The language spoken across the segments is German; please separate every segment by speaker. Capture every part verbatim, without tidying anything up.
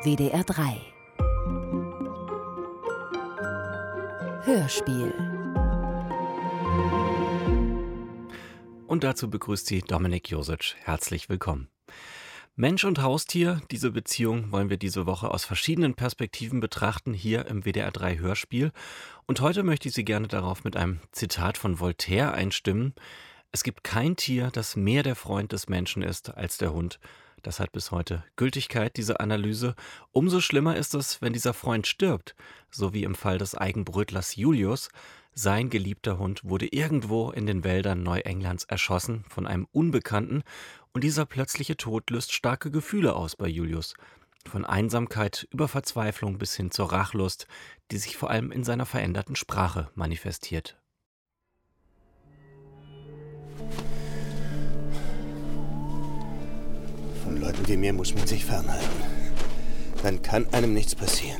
Speaker 1: W D R drei Hörspiel.
Speaker 2: Und dazu begrüßt sie Dominik Josic. Herzlich willkommen. Mensch und Haustier, diese Beziehung wollen wir diese Woche aus verschiedenen Perspektiven betrachten, hier im W D R drei Hörspiel. Und heute möchte ich Sie gerne darauf mit einem Zitat von Voltaire einstimmen. Es gibt kein Tier, das mehr der Freund des Menschen ist als der Hund. Das hat bis heute Gültigkeit, diese Analyse. Umso schlimmer ist es, wenn dieser Freund stirbt, so wie im Fall des Eigenbrötlers Julius. Sein geliebter Hund wurde irgendwo in den Wäldern Neuenglands erschossen von einem Unbekannten und dieser plötzliche Tod löst starke Gefühle aus bei Julius. Von Einsamkeit über Verzweiflung bis hin zur Rachlust, die sich vor allem in seiner veränderten Sprache manifestiert.
Speaker 3: Von Leuten wie mir muss man sich fernhalten. Dann kann einem nichts passieren.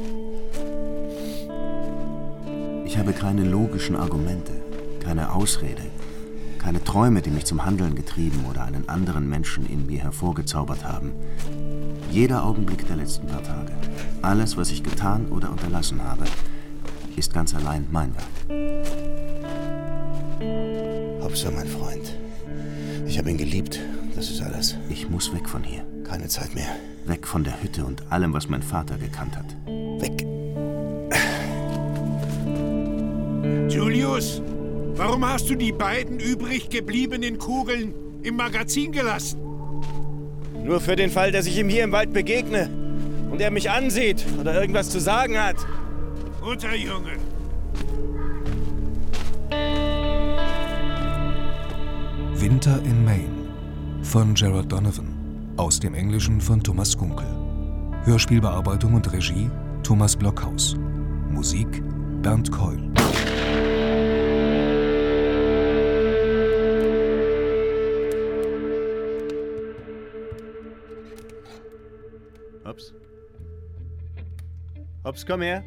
Speaker 4: Ich habe keine logischen Argumente, keine Ausrede, keine Träume, die mich zum Handeln getrieben oder einen anderen Menschen in mir hervorgezaubert haben. Jeder Augenblick der letzten paar Tage, alles, was ich getan oder unterlassen habe, ist ganz allein mein Werk.
Speaker 3: Hopsa, mein Freund. Ich habe ihn geliebt, das ist alles.
Speaker 4: Ich muss weg von hier.
Speaker 3: Keine Zeit mehr.
Speaker 4: Weg von der Hütte und allem, was mein Vater gekannt hat.
Speaker 3: Weg.
Speaker 5: Julius, warum hast du die beiden übrig gebliebenen Kugeln im Magazin gelassen?
Speaker 3: Nur für den Fall, dass ich ihm hier im Wald begegne und er mich ansieht oder irgendwas zu sagen hat.
Speaker 5: Guter Junge.
Speaker 6: Winter in Maine von Gerard Donovan, aus dem Englischen von Thomas Gunkel. Hörspielbearbeitung und Regie Thomas Blockhaus. Musik Bernd Keul.
Speaker 3: Hops. Hops, komm her.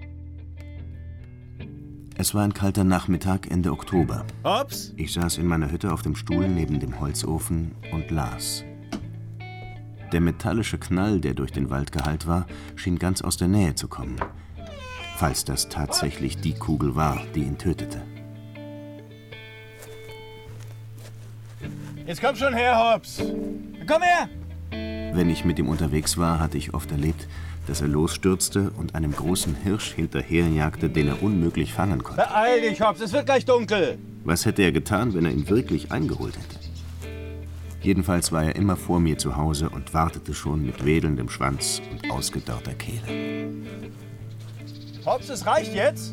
Speaker 4: Es war ein kalter Nachmittag Ende Oktober.
Speaker 3: Hops!
Speaker 4: Ich saß in meiner Hütte auf dem Stuhl neben dem Holzofen und las. Der metallische Knall, der durch den Wald gehallt war, schien ganz aus der Nähe zu kommen. Falls das tatsächlich die Kugel war, die ihn tötete.
Speaker 3: Jetzt komm schon her, Hops. Komm her!
Speaker 4: Wenn ich mit ihm unterwegs war, hatte ich oft erlebt, dass er losstürzte und einem großen Hirsch hinterherjagte, den er unmöglich fangen konnte.
Speaker 3: Beeil dich, Hops, es wird gleich dunkel.
Speaker 4: Was hätte er getan, wenn er ihn wirklich eingeholt hätte? Jedenfalls war er immer vor mir zu Hause und wartete schon mit wedelndem Schwanz und ausgedörrter Kehle.
Speaker 3: Hops, es reicht jetzt?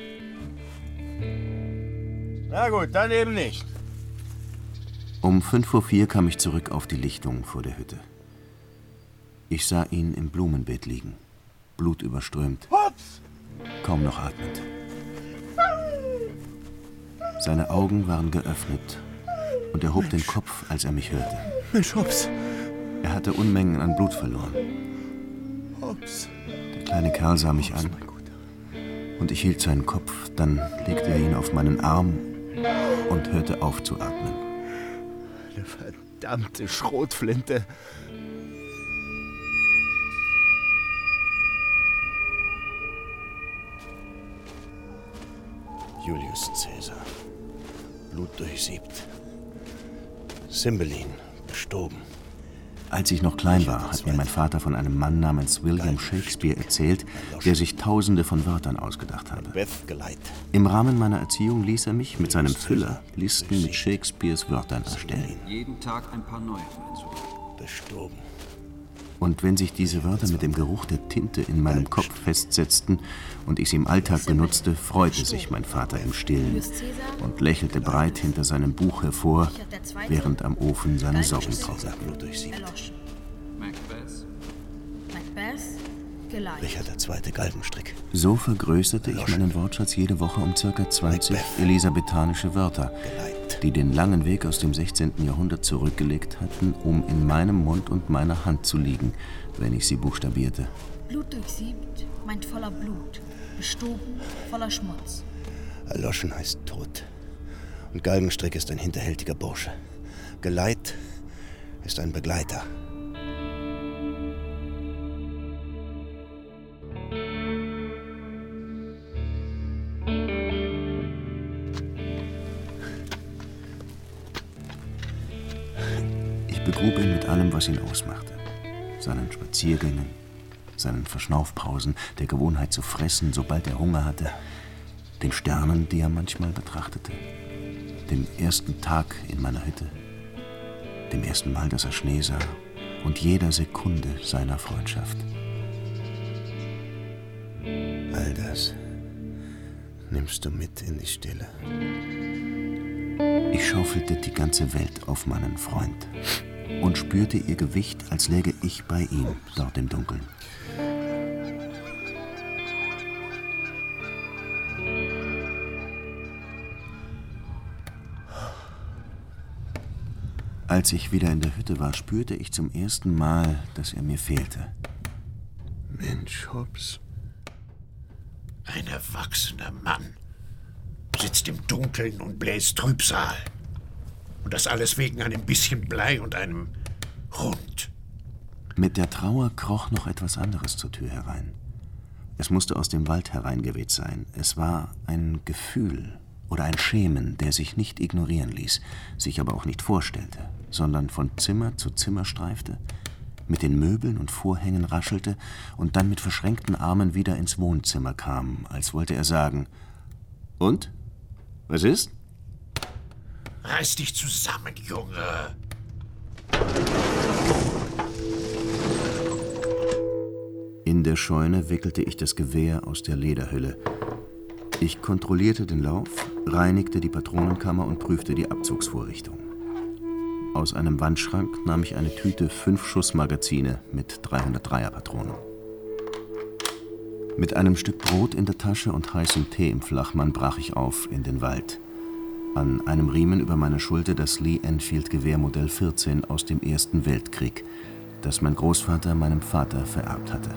Speaker 3: Na gut, dann eben nicht.
Speaker 4: Um fünf Uhr vier kam ich zurück auf die Lichtung vor der Hütte. Ich sah ihn im Blumenbeet liegen, blutüberströmt,
Speaker 3: Hops!
Speaker 4: kaum noch atmend. Seine Augen waren geöffnet und er hob den Kopf, als er mich hörte.
Speaker 3: Mensch, Hops.
Speaker 4: Er hatte Unmengen an Blut verloren.
Speaker 3: Hops.
Speaker 4: Der kleine Kerl sah mich an und ich hielt seinen Kopf, dann legte er ihn auf meinen Arm und hörte auf zu atmen.
Speaker 3: Eine verdammte Schrotflinte. Julius Caesar. Blut durchsiebt. Cymbeline. Bestoben.
Speaker 4: Als ich noch klein war, hat mir mein Vater von einem Mann namens William Shakespeare erzählt, der sich Tausende von Wörtern ausgedacht habe. Im Rahmen meiner Erziehung ließ er mich mit seinem Füller Listen mit Shakespeares Wörtern erstellen.
Speaker 7: Jeden Tag ein paar neue hinzu.
Speaker 3: Bestoben.
Speaker 4: Und wenn sich diese Wörter mit dem Geruch der Tinte in meinem Kopf festsetzten und ich sie im Alltag benutzte, freute sich mein Vater im Stillen und lächelte breit hinter seinem Buch hervor, während am Ofen seine Socken trockneten.
Speaker 7: Macbeth.
Speaker 3: Richard der Zweite Galgenstrick.
Speaker 4: So vergrößerte ich meinen Wortschatz jede Woche um ca. zwanzig elisabethanische Wörter, die den langen Weg aus dem sechzehnten Jahrhundert zurückgelegt hatten, um in meinem Mund und meiner Hand zu liegen, wenn ich sie buchstabierte.
Speaker 8: Blut durchsiebt meint voller Blut, bestoben voller Schmutz.
Speaker 3: Erloschen heißt tot. Und Galgenstrick ist ein hinterhältiger Bursche. Geleit ist ein Begleiter.
Speaker 4: begrub ihn mit allem, was ihn ausmachte. Seinen Spaziergängen, seinen Verschnaufpausen, der Gewohnheit zu fressen, sobald er Hunger hatte, den Sternen, die er manchmal betrachtete, dem ersten Tag in meiner Hütte, dem ersten Mal, dass er Schnee sah und jeder Sekunde seiner Freundschaft.
Speaker 3: All das nimmst du mit in die Stille.
Speaker 4: Ich schaufelte die ganze Welt auf meinen Freund und spürte ihr Gewicht, als läge ich bei ihm dort im Dunkeln. Als ich wieder in der Hütte war, spürte ich zum ersten Mal, dass er mir fehlte.
Speaker 5: Mensch, Hobbs. Ein erwachsener Mann sitzt im Dunkeln und bläst Trübsal. Und das alles wegen einem bisschen Blei und einem Hund.
Speaker 4: Mit der Trauer kroch noch etwas anderes zur Tür herein. Es musste aus dem Wald hereingeweht sein. Es war ein Gefühl oder ein Schemen, der sich nicht ignorieren ließ, sich aber auch nicht vorstellte, sondern von Zimmer zu Zimmer streifte, mit den Möbeln und Vorhängen raschelte und dann mit verschränkten Armen wieder ins Wohnzimmer kam, als wollte er sagen: Und? Was ist?
Speaker 5: Reiß dich zusammen, Junge.
Speaker 4: In der Scheune wickelte ich das Gewehr aus der Lederhülle. Ich kontrollierte den Lauf, reinigte die Patronenkammer und prüfte die Abzugsvorrichtung. Aus einem Wandschrank nahm ich eine Tüte fünf-Schuss-Magazine mit dreihundertdreier-Patronen. Mit einem Stück Brot in der Tasche und heißem Tee im Flachmann brach ich auf in den Wald. An einem Riemen über meiner Schulter das Lee-Enfield-Gewehr Modell vierzehn aus dem Ersten Weltkrieg, das mein Großvater meinem Vater vererbt hatte.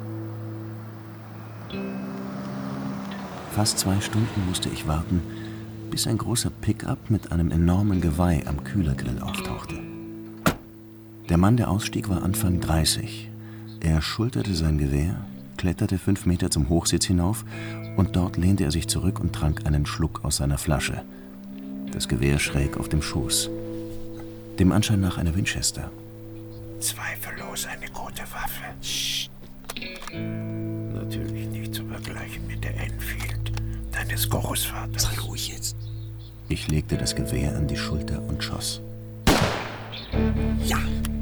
Speaker 4: Fast zwei Stunden musste ich warten, bis ein großer Pickup mit einem enormen Geweih am Kühlergrill auftauchte. Der Mann, der ausstieg, war Anfang dreißig. Er schulterte sein Gewehr, kletterte fünf Meter zum Hochsitz hinauf und dort lehnte er sich zurück und trank einen Schluck aus seiner Flasche. Das Gewehr schräg auf dem Schoß. Dem Anschein nach eine Winchester.
Speaker 5: Zweifellos eine gute Waffe. Psst. Natürlich nicht zu vergleichen mit der Enfield deines Großvaters.
Speaker 3: Sei ruhig jetzt.
Speaker 4: Ich legte das Gewehr an die Schulter und schoss.
Speaker 3: Ja!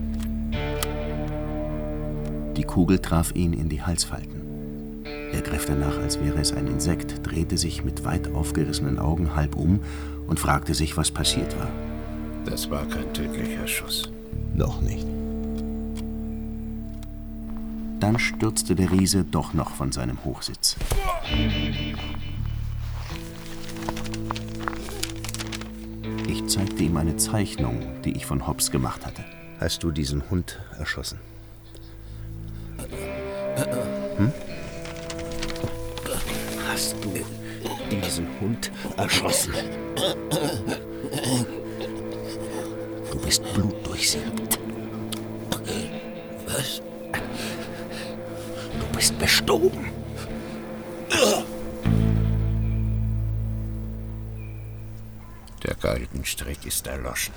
Speaker 4: Die Kugel traf ihn in die Halsfalten. Er griff danach, als wäre es ein Insekt, drehte sich mit weit aufgerissenen Augen halb um und fragte sich, was passiert war.
Speaker 5: Das war kein tödlicher Schuss.
Speaker 3: Noch nicht.
Speaker 4: Dann stürzte der Riese doch noch von seinem Hochsitz. Ich zeigte ihm eine Zeichnung, die ich von Hobbs gemacht hatte.
Speaker 3: Hast du diesen Hund erschossen? Hm? Hast du diesen Hund erschossen? Du bist blutdurchsiebt. Was? Du bist bestoben.
Speaker 5: Der Galgenstrick ist erloschen.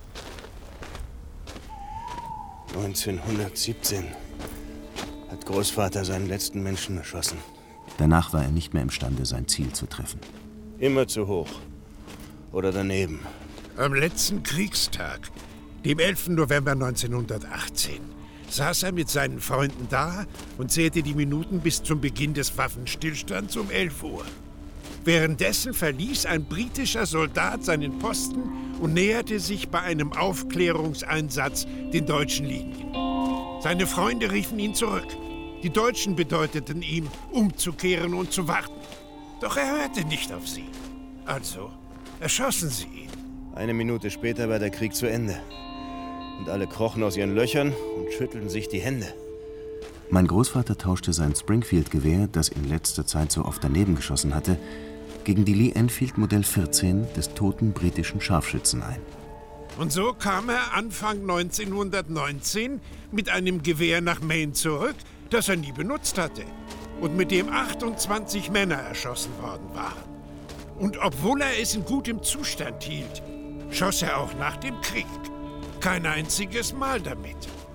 Speaker 3: neunzehnhundertsiebzehn hat Großvater seinen letzten Menschen erschossen.
Speaker 4: Danach war er nicht mehr imstande, sein Ziel zu treffen.
Speaker 3: Immer zu hoch. Oder daneben.
Speaker 5: Am letzten Kriegstag, dem elften November neunzehnhundertachtzehn, saß er mit seinen Freunden da und zählte die Minuten bis zum Beginn des Waffenstillstands um elf Uhr. Währenddessen verließ ein britischer Soldat seinen Posten und näherte sich bei einem Aufklärungseinsatz den deutschen Linien. Seine Freunde riefen ihn zurück. Die Deutschen bedeuteten ihm, umzukehren und zu warten. Doch er hörte nicht auf sie. Also erschossen sie ihn.
Speaker 3: Eine Minute später war der Krieg zu Ende. Und alle krochen aus ihren Löchern und schüttelten sich die Hände.
Speaker 4: Mein Großvater tauschte sein Springfield-Gewehr, das in letzter Zeit so oft daneben geschossen hatte, gegen die Lee-Enfield Modell vierzehn des toten britischen Scharfschützen ein.
Speaker 5: Und so kam er Anfang neunzehnhundertneunzehn mit einem Gewehr nach Maine zurück, das er nie benutzt hatte und mit dem achtundzwanzig Männer erschossen worden waren. Und obwohl er es in gutem Zustand hielt, schoss er auch nach dem Krieg. kein einziges Mal damit.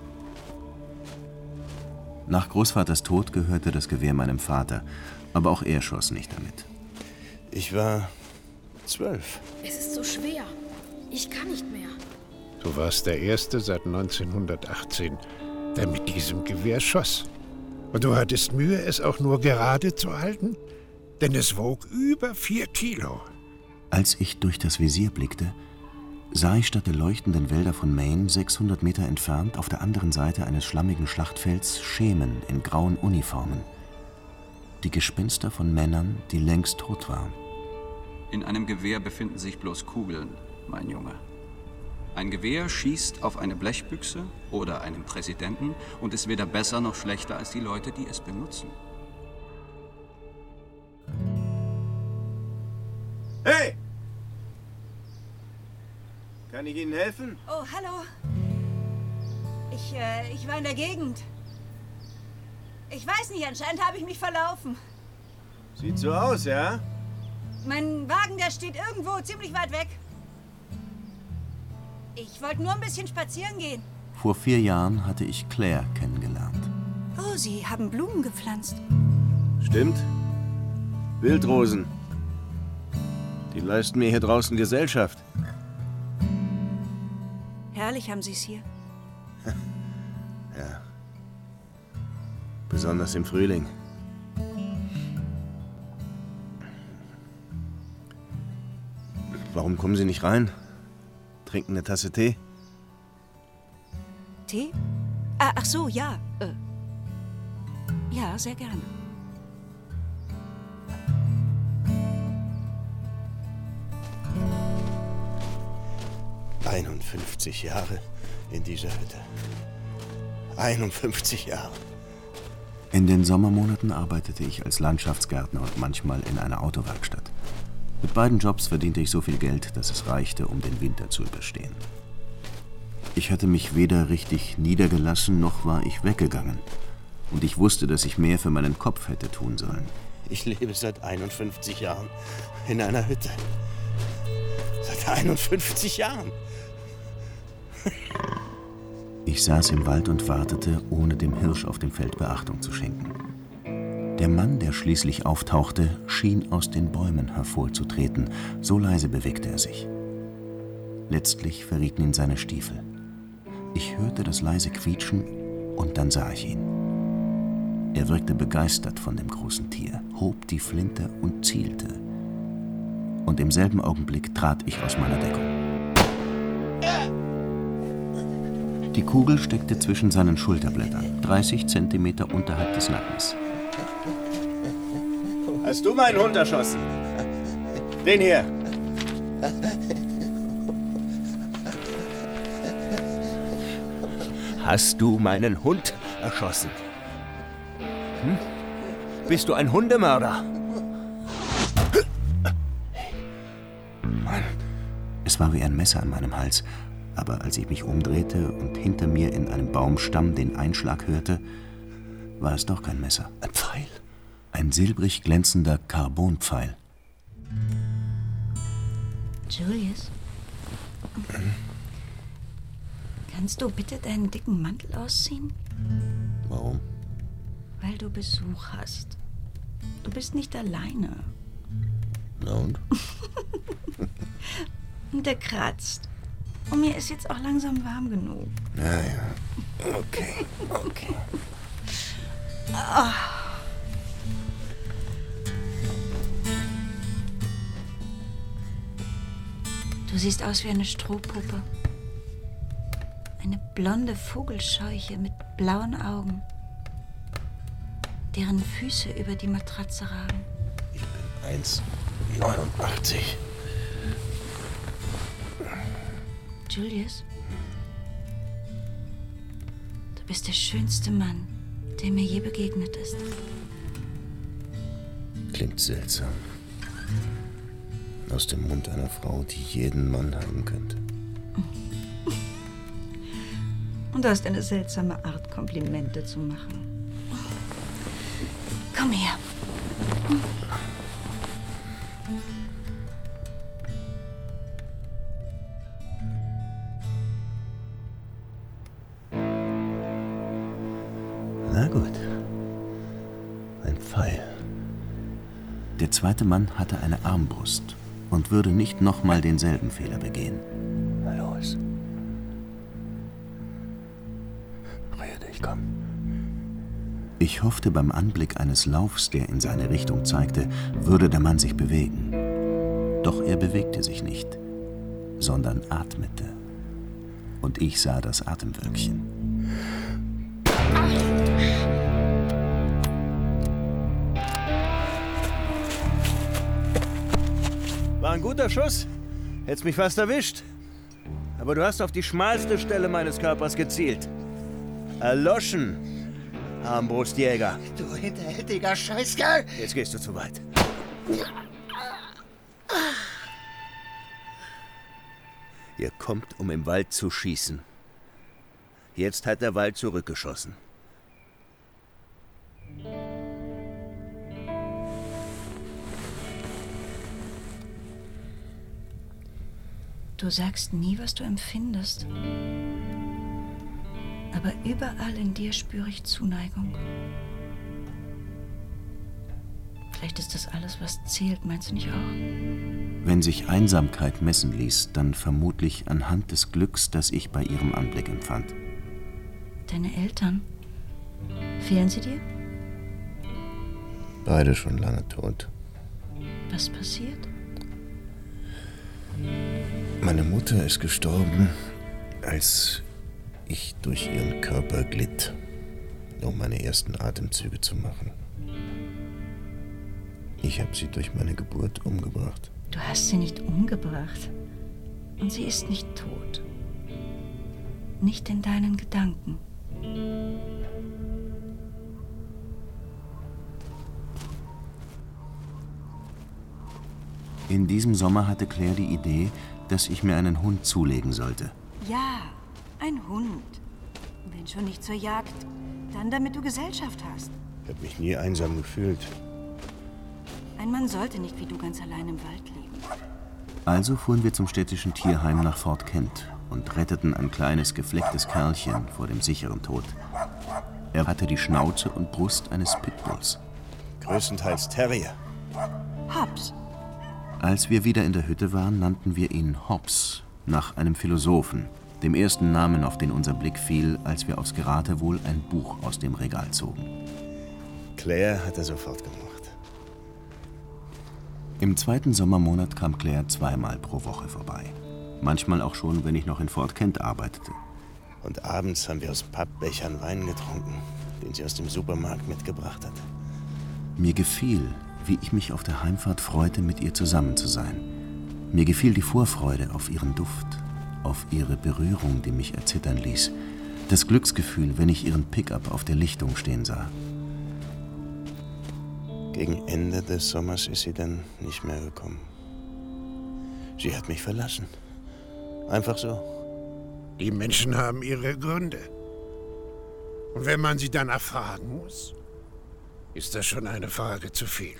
Speaker 4: Nach Großvaters Tod gehörte das Gewehr meinem Vater, aber auch er schoss nicht damit.
Speaker 3: Ich war zwölf.
Speaker 8: Es ist so schwer. Ich kann nicht mehr.
Speaker 5: Du warst der Erste seit neunzehnhundertachtzehn, der mit diesem Gewehr schoss. Und du hattest Mühe, es auch nur gerade zu halten? Denn es wog über vier Kilo.
Speaker 4: Als ich durch das Visier blickte, sah ich statt der leuchtenden Wälder von Maine sechshundert Meter entfernt auf der anderen Seite eines schlammigen Schlachtfelds Schemen in grauen Uniformen. Die Gespenster von Männern, die längst tot waren.
Speaker 7: In einem Gewehr befinden sich bloß Kugeln, mein Junge. Ein Gewehr schießt auf eine Blechbüchse oder einen Präsidenten und ist weder besser noch schlechter als die Leute, die es benutzen.
Speaker 3: Hey! Kann ich Ihnen helfen?
Speaker 1: Oh, hallo. Ich, äh, ich war in der Gegend. Ich weiß nicht, anscheinend habe ich mich verlaufen.
Speaker 3: Sieht so aus, ja?
Speaker 1: Mein Wagen, der steht irgendwo ziemlich weit weg. Ich wollte nur ein bisschen spazieren gehen.
Speaker 4: Vor vier Jahren hatte ich Claire kennengelernt.
Speaker 1: Oh, Sie haben Blumen gepflanzt.
Speaker 3: Stimmt. Wildrosen. Die leisten mir hier draußen Gesellschaft.
Speaker 1: Herrlich haben Sie es hier.
Speaker 3: Ja. Besonders im Frühling. Warum kommen Sie nicht rein? Trinken eine Tasse Tee?
Speaker 1: Tee? Ah, ach so, ja. Äh. Ja, sehr gerne.
Speaker 3: einundfünfzig Jahre in dieser Hütte. einundfünfzig Jahre.
Speaker 4: In den Sommermonaten arbeitete ich als Landschaftsgärtner und manchmal in einer Autowerkstatt. Mit beiden Jobs verdiente ich so viel Geld, dass es reichte, um den Winter zu überstehen. Ich hatte mich weder richtig niedergelassen, noch war ich weggegangen. Und ich wusste, dass ich mehr für meinen Kopf hätte tun sollen.
Speaker 3: Ich lebe seit einundfünfzig Jahren in einer Hütte. Seit einundfünfzig Jahren.
Speaker 4: Ich saß im Wald und wartete, ohne dem Hirsch auf dem Feld Beachtung zu schenken. Der Mann, der schließlich auftauchte, schien aus den Bäumen hervorzutreten, so leise bewegte er sich. Letztlich verrieten ihn seine Stiefel. Ich hörte das leise Quietschen und dann sah ich ihn. Er wirkte begeistert von dem großen Tier, hob die Flinte und zielte. Und im selben Augenblick trat ich aus meiner Deckung. Die Kugel steckte zwischen seinen Schulterblättern, dreißig Zentimeter unterhalb des Nackens.
Speaker 3: Hast du meinen Hund erschossen? Den hier. Hast du meinen Hund erschossen? Hm? Bist du ein Hundemörder?
Speaker 4: Mann. Es war wie ein Messer an meinem Hals. Aber als ich mich umdrehte und hinter mir in einem Baumstamm den Einschlag hörte, war es doch kein Messer.
Speaker 3: Ein Pfeil?
Speaker 4: Ein silbrig glänzender Carbonpfeil.
Speaker 1: Julius?
Speaker 3: Hm?
Speaker 1: Kannst du bitte deinen dicken Mantel ausziehen?
Speaker 3: Warum?
Speaker 1: Weil du Besuch hast. Du bist nicht alleine.
Speaker 3: Na und?
Speaker 1: Und der kratzt. Und mir ist jetzt auch langsam warm genug.
Speaker 3: Ja, ja. Okay, okay.
Speaker 1: Oh. Du siehst aus wie eine Strohpuppe. Eine blonde Vogelscheuche mit blauen Augen, deren Füße über die Matratze ragen.
Speaker 3: Ich bin eins Komma neunundachtzig.
Speaker 1: Julius, du bist der schönste Mann, der mir je begegnet ist.
Speaker 3: Klingt seltsam. Aus dem Mund einer Frau, die jeden Mann haben könnte.
Speaker 1: Und du hast eine seltsame Art, Komplimente zu machen. Komm her.
Speaker 4: ein Pfeil. Der zweite Mann hatte eine Armbrust und würde nicht nochmal denselben Fehler begehen. Na los. Rühr dich, komm. Ich hoffte beim Anblick eines Laufs, der in seine Richtung zeigte, würde der Mann sich bewegen. Doch er bewegte sich nicht, sondern atmete. Und ich sah das Atemwölkchen.
Speaker 3: War ein guter Schuss. Hätt's mich fast erwischt. Aber du hast auf die schmalste Stelle meines Körpers gezielt. Erloschen, Armbrustjäger.
Speaker 9: Du hinterhältiger Scheißkerl!
Speaker 3: Jetzt gehst du zu weit. Ihr kommt, um im Wald zu schießen. Jetzt hat der Wald zurückgeschossen.
Speaker 1: Du sagst nie, was du empfindest. Aber überall in dir spüre ich Zuneigung. Vielleicht ist das alles, was zählt, meinst du nicht auch?
Speaker 4: Wenn sich Einsamkeit messen ließ, dann vermutlich anhand des Glücks, das ich bei ihrem Anblick empfand.
Speaker 1: Deine Eltern, fehlen sie dir?
Speaker 4: Beide schon lange tot.
Speaker 1: Was passiert?
Speaker 4: Meine Mutter ist gestorben, als ich durch ihren Körper glitt, um meine ersten Atemzüge zu machen. Ich habe sie durch meine Geburt umgebracht.
Speaker 1: Du hast sie nicht umgebracht. Und sie ist nicht tot. Nicht in deinen Gedanken.
Speaker 4: In diesem Sommer hatte Claire die Idee, dass ich mir einen Hund zulegen sollte.
Speaker 1: Ja, ein Hund. Wenn schon nicht zur Jagd, dann damit du Gesellschaft hast.
Speaker 3: Ich habe mich nie einsam gefühlt.
Speaker 1: Ein Mann sollte nicht wie du ganz allein im Wald leben.
Speaker 4: Also fuhren wir zum städtischen Tierheim nach Fort Kent und retteten ein kleines, geflecktes Kerlchen vor dem sicheren Tod. Er hatte die Schnauze und Brust eines Pitbulls.
Speaker 3: Größtenteils Terrier.
Speaker 1: Hobbs.
Speaker 4: Als wir wieder in der Hütte waren, nannten wir ihn Hobbs, nach einem Philosophen, dem ersten Namen, auf den unser Blick fiel, als wir aufs Geratewohl ein Buch aus dem Regal zogen.
Speaker 3: Claire hat er sofort gemocht.
Speaker 4: Im zweiten Sommermonat kam Claire zweimal pro Woche vorbei. Manchmal auch schon, wenn ich noch in Fort Kent arbeitete.
Speaker 3: Und abends haben wir aus Pappbechern Wein getrunken, den sie aus dem Supermarkt mitgebracht hat.
Speaker 4: Mir gefiel, wie ich mich auf der Heimfahrt freute, mit ihr zusammen zu sein. Mir gefiel die Vorfreude auf ihren Duft, auf ihre Berührung, die mich erzittern ließ. Das Glücksgefühl, wenn ich ihren Pickup auf der Lichtung stehen sah.
Speaker 3: Gegen Ende des Sommers ist sie dann nicht mehr gekommen. Sie hat mich verlassen. Einfach so.
Speaker 5: Die Menschen haben ihre Gründe. Und wenn man sie danach fragen muss, ist das schon eine Frage zu viel.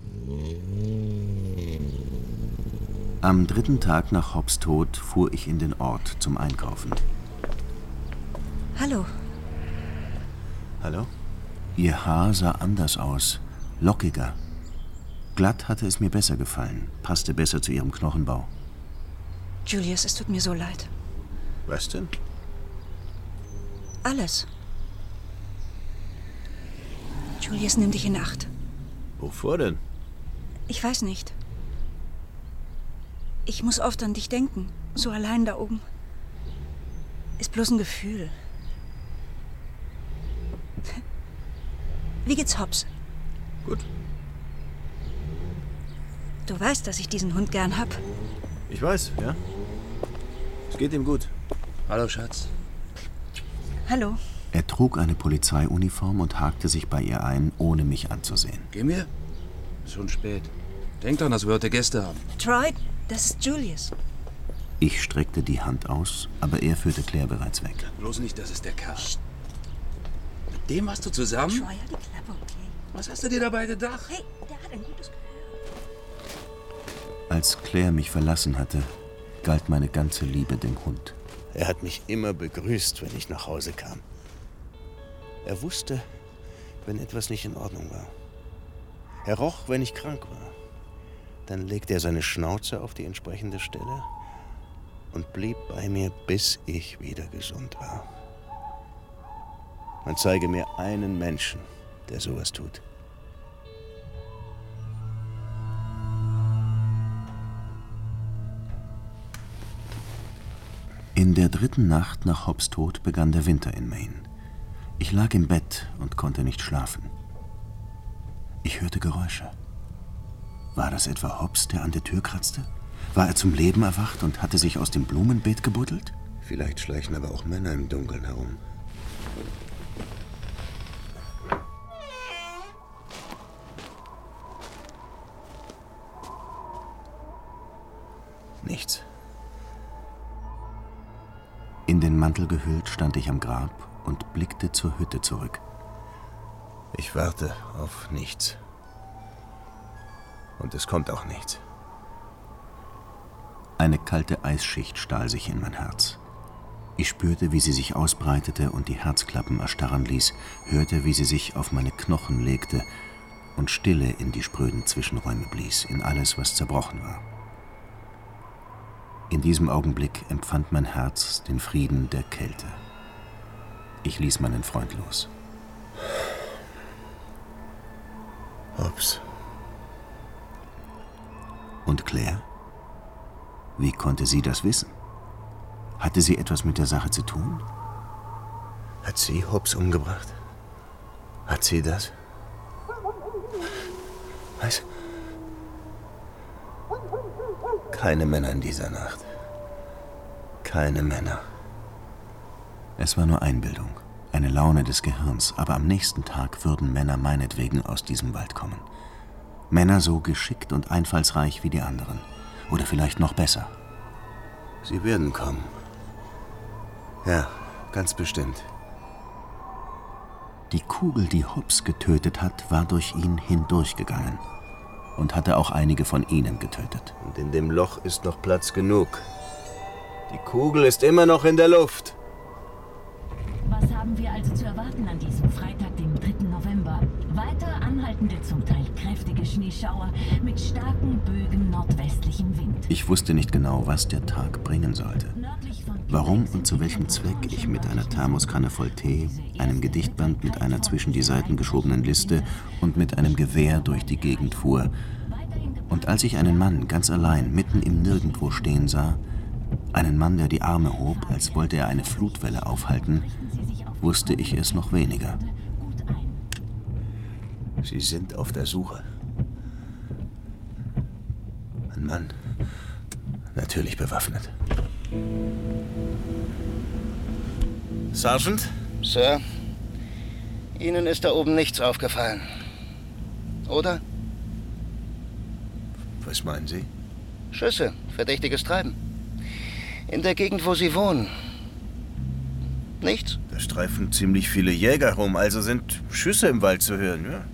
Speaker 4: Am dritten Tag nach Hobbs Tod fuhr ich in den Ort zum Einkaufen.
Speaker 1: Hallo.
Speaker 4: Hallo? Ihr Haar sah anders aus, lockiger. Glatt hatte es mir besser gefallen, passte besser zu ihrem Knochenbau.
Speaker 1: Julius, es tut mir so leid.
Speaker 3: Was denn?
Speaker 1: Alles. Julius, nimm dich in Acht.
Speaker 3: Wovor denn?
Speaker 1: Ich weiß nicht. Ich muss oft an dich denken, so allein da oben. Ist bloß ein Gefühl. Wie geht's Hobbs?
Speaker 3: Gut.
Speaker 1: Du weißt, dass ich diesen Hund gern hab.
Speaker 3: Ich weiß, ja. Es geht ihm gut.
Speaker 10: Hallo, Schatz.
Speaker 1: Hallo.
Speaker 4: Er trug eine Polizeiuniform und hakte sich bei ihr ein, ohne mich anzusehen.
Speaker 10: Gehen wir? Ist schon spät. Denk dran, dass wir heute Gäste haben.
Speaker 1: Troy, das ist Julius.
Speaker 4: Ich streckte die Hand aus, aber er führte Claire bereits weg.
Speaker 10: Bloß nicht, das ist der Kerl. Psst. Mit dem warst du zusammen?
Speaker 1: Troy, halt die Klappe, okay?
Speaker 10: Was hast du dir dabei gedacht?
Speaker 1: Hey, der hat ein gutes Gehör.
Speaker 4: Als Claire mich verlassen hatte, galt meine ganze Liebe dem Hund.
Speaker 3: Er hat mich immer begrüßt, wenn ich nach Hause kam. Er wusste, wenn etwas nicht in Ordnung war. Er roch, wenn ich krank war. Dann legte er seine Schnauze auf die entsprechende Stelle und blieb bei mir, bis ich wieder gesund war. Man zeige mir einen Menschen, der sowas tut.
Speaker 4: In der dritten Nacht nach Hobbs Tod begann der Winter in Maine. Ich lag im Bett und konnte nicht schlafen. Ich hörte Geräusche. War das etwa Hobbs, der an der Tür kratzte? War er zum Leben erwacht und hatte sich aus dem Blumenbeet gebuddelt?
Speaker 3: Vielleicht schleichen aber auch Männer im Dunkeln herum. Nichts.
Speaker 4: In den Mantel gehüllt stand ich am Grab und blickte zur Hütte zurück.
Speaker 3: Ich warte auf nichts. Und es kommt auch nichts.
Speaker 4: Eine kalte Eisschicht stahl sich in mein Herz. Ich spürte, wie sie sich ausbreitete und die Herzklappen erstarren ließ, hörte, wie sie sich auf meine Knochen legte und Stille in die spröden Zwischenräume blies, in alles, was zerbrochen war. In diesem Augenblick empfand mein Herz den Frieden der Kälte. Ich ließ meinen Freund los.
Speaker 3: Hobbs.
Speaker 4: Und Claire? Wie konnte sie das wissen? Hatte sie etwas mit der Sache zu tun?
Speaker 3: Hat sie Hobbs umgebracht? Hat sie das? Was? Keine Männer in dieser Nacht. Keine Männer.
Speaker 4: Es war nur Einbildung, eine Laune des Gehirns, aber am nächsten Tag würden Männer meinetwegen aus diesem Wald kommen. Männer so geschickt und einfallsreich wie die anderen. Oder vielleicht noch besser.
Speaker 3: Sie werden kommen. Ja, ganz bestimmt.
Speaker 4: Die Kugel, die Hobbs getötet hat, war durch ihn hindurchgegangen und hatte auch einige von ihnen getötet.
Speaker 3: Und in dem Loch ist noch Platz genug. Die Kugel ist immer noch in der Luft.
Speaker 11: Was haben wir also zu erwarten an diesem Freitag, dem dritten November? Weiter anhaltende, zum Teil kräftige Schneeschauer mit starken Bögen nordwestlichem Wind.
Speaker 4: Ich wusste nicht genau, was der Tag bringen sollte. Warum und zu welchem Zweck ich mit einer Thermoskanne voll Tee, einem Gedichtband mit einer zwischen die Seiten geschobenen Liste und mit einem Gewehr durch die Gegend fuhr. Und als ich einen Mann ganz allein mitten im Nirgendwo stehen sah, einen Mann, der die Arme hob, als wollte er eine Flutwelle aufhalten, wusste ich es noch weniger.
Speaker 3: Sie sind auf der Suche. Ein Mann, natürlich bewaffnet. Sergeant?
Speaker 9: Sir, Ihnen ist da oben nichts aufgefallen. Oder?
Speaker 3: Was meinen Sie?
Speaker 9: Schüsse, verdächtiges Treiben. In der Gegend, wo Sie wohnen. Nichts?
Speaker 3: Da streifen ziemlich viele Jäger rum, also sind Schüsse im Wald zu hören, ja?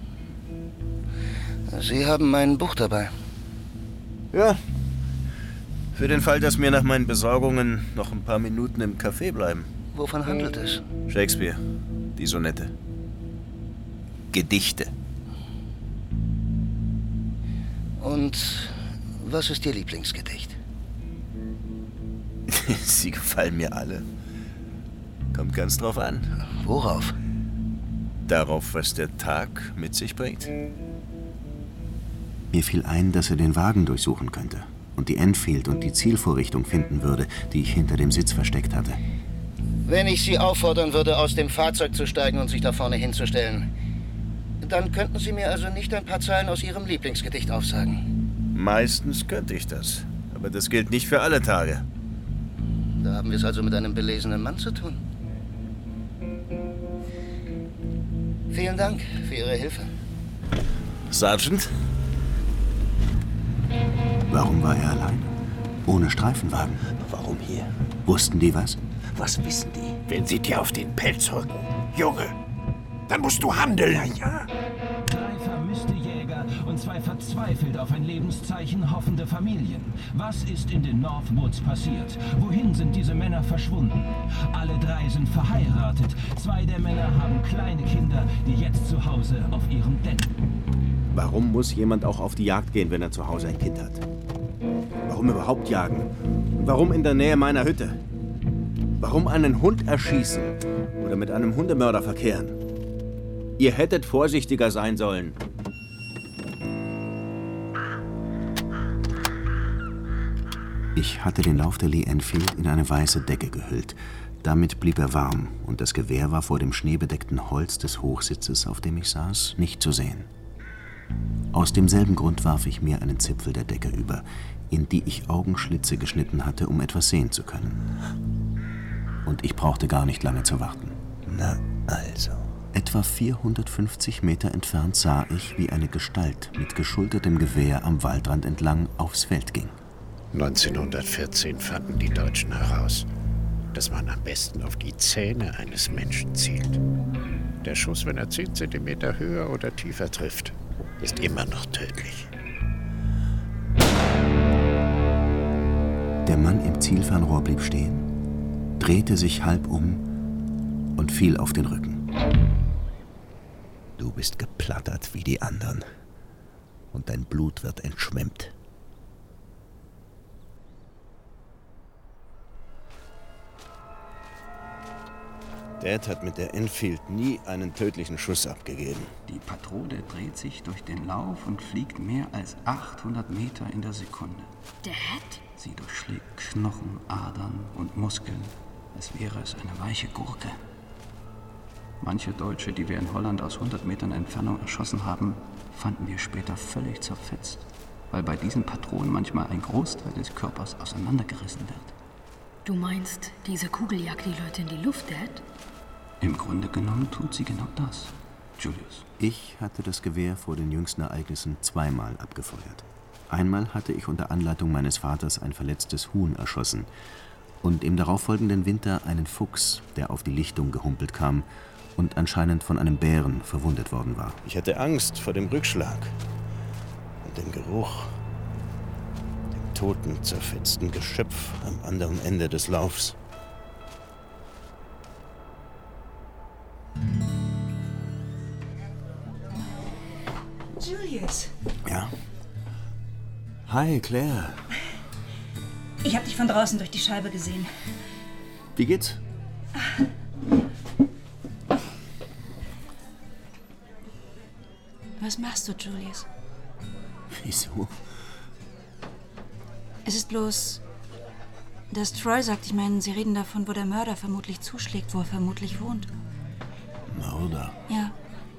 Speaker 9: Mhm. Sie haben mein Buch dabei.
Speaker 3: Ja. Für den Fall, dass mir nach meinen Besorgungen noch ein paar Minuten im Café bleiben.
Speaker 9: Wovon handelt es?
Speaker 3: Shakespeare. Die Sonette. Gedichte.
Speaker 9: Und was ist Ihr Lieblingsgedicht?
Speaker 3: Sie gefallen mir alle. Kommt ganz drauf an.
Speaker 9: Worauf?
Speaker 3: Darauf, was der Tag mit sich bringt.
Speaker 4: Mir fiel ein, dass er den Wagen durchsuchen könnte und die Enfield und die Zielvorrichtung finden würde, die ich hinter dem Sitz versteckt hatte.
Speaker 9: Wenn ich Sie auffordern würde, aus dem Fahrzeug zu steigen und sich da vorne hinzustellen, dann könnten Sie mir also nicht ein paar Zeilen aus Ihrem Lieblingsgedicht aufsagen?
Speaker 3: Meistens könnte ich das, aber das gilt nicht für alle Tage.
Speaker 9: Da haben wir es also mit einem belesenen Mann zu tun. Vielen Dank für Ihre Hilfe.
Speaker 3: Sergeant?
Speaker 4: Warum war er allein? Ohne Streifenwagen.
Speaker 3: Warum hier?
Speaker 4: Wussten die was?
Speaker 5: Was wissen die, wenn sie dir auf den Pelz rücken? Junge, dann musst du handeln. Ja, ja.
Speaker 12: Drei vermisste Jäger und zwei verzweifelt auf ein Lebenszeichen hoffende Familien. Was ist in den Northwoods passiert? Wohin sind diese Männer verschwunden? Alle drei sind verheiratet. Zwei der Männer haben kleine Kinder, die jetzt zu Hause auf ihrem Deck.
Speaker 4: Warum muss jemand auch auf die Jagd gehen, wenn er zu Hause ein Kind hat? Warum überhaupt jagen? Warum in der Nähe meiner Hütte? Warum einen Hund erschießen oder mit einem Hundemörder verkehren? Ihr hättet vorsichtiger sein sollen. Ich hatte den Lauf der Lee Enfield in eine weiße Decke gehüllt. Damit blieb er warm und das Gewehr war vor dem schneebedeckten Holz des Hochsitzes, auf dem ich saß, nicht zu sehen. Aus demselben Grund warf ich mir einen Zipfel der Decke über, in die ich Augenschlitze geschnitten hatte, um etwas sehen zu können. Und ich brauchte gar nicht lange zu warten.
Speaker 3: Na also.
Speaker 4: Etwa vierhundertfünfzig Meter entfernt sah ich, wie eine Gestalt mit geschultertem Gewehr am Waldrand entlang aufs Feld ging.
Speaker 5: neunzehnhundertvierzehn fanden die Deutschen heraus, dass man am besten auf die Zähne eines Menschen zielt. Der Schuss, wenn er zehn Zentimeter höher oder tiefer trifft, ist immer noch tödlich.
Speaker 4: Der Mann im Zielfernrohr blieb stehen, drehte sich halb um und fiel auf den Rücken.
Speaker 3: Du bist geplattert wie die anderen und dein Blut wird entschwemmt. Dad hat mit der Enfield nie einen tödlichen Schuss abgegeben.
Speaker 7: Die Patrone dreht sich durch den Lauf und fliegt mehr als achthundert Meter in der Sekunde.
Speaker 8: Dad?
Speaker 7: Sie durchschlägt Knochen, Adern und Muskeln, als wäre es eine weiche Gurke. Manche Deutsche, die wir in Holland aus hundert Metern Entfernung erschossen haben, fanden wir später völlig zerfetzt, weil bei diesen Patronen manchmal ein Großteil des Körpers auseinandergerissen wird.
Speaker 8: Du meinst, diese Kugel jagt die Leute in die Luft, Dad?
Speaker 7: Im Grunde genommen tut sie genau das, Julius.
Speaker 4: Ich hatte das Gewehr vor den jüngsten Ereignissen zweimal abgefeuert. Einmal hatte ich unter Anleitung meines Vaters ein verletztes Huhn erschossen und im darauffolgenden Winter einen Fuchs, der auf die Lichtung gehumpelt kam und anscheinend von einem Bären verwundet worden war.
Speaker 3: Ich hatte Angst vor dem Rückschlag und dem Geruch, dem toten, zerfetzten Geschöpf am anderen Ende des Laufs.
Speaker 1: Julius.
Speaker 3: Ja? Hi, Claire.
Speaker 1: Ich habe dich von draußen durch die Scheibe gesehen.
Speaker 3: Wie geht's?
Speaker 1: Was machst du, Julius?
Speaker 3: Wieso?
Speaker 1: Es ist bloß, dass Troy sagt, ich meine, sie reden davon, wo der Mörder vermutlich zuschlägt, wo er vermutlich wohnt.
Speaker 3: Mörder?
Speaker 1: Ja.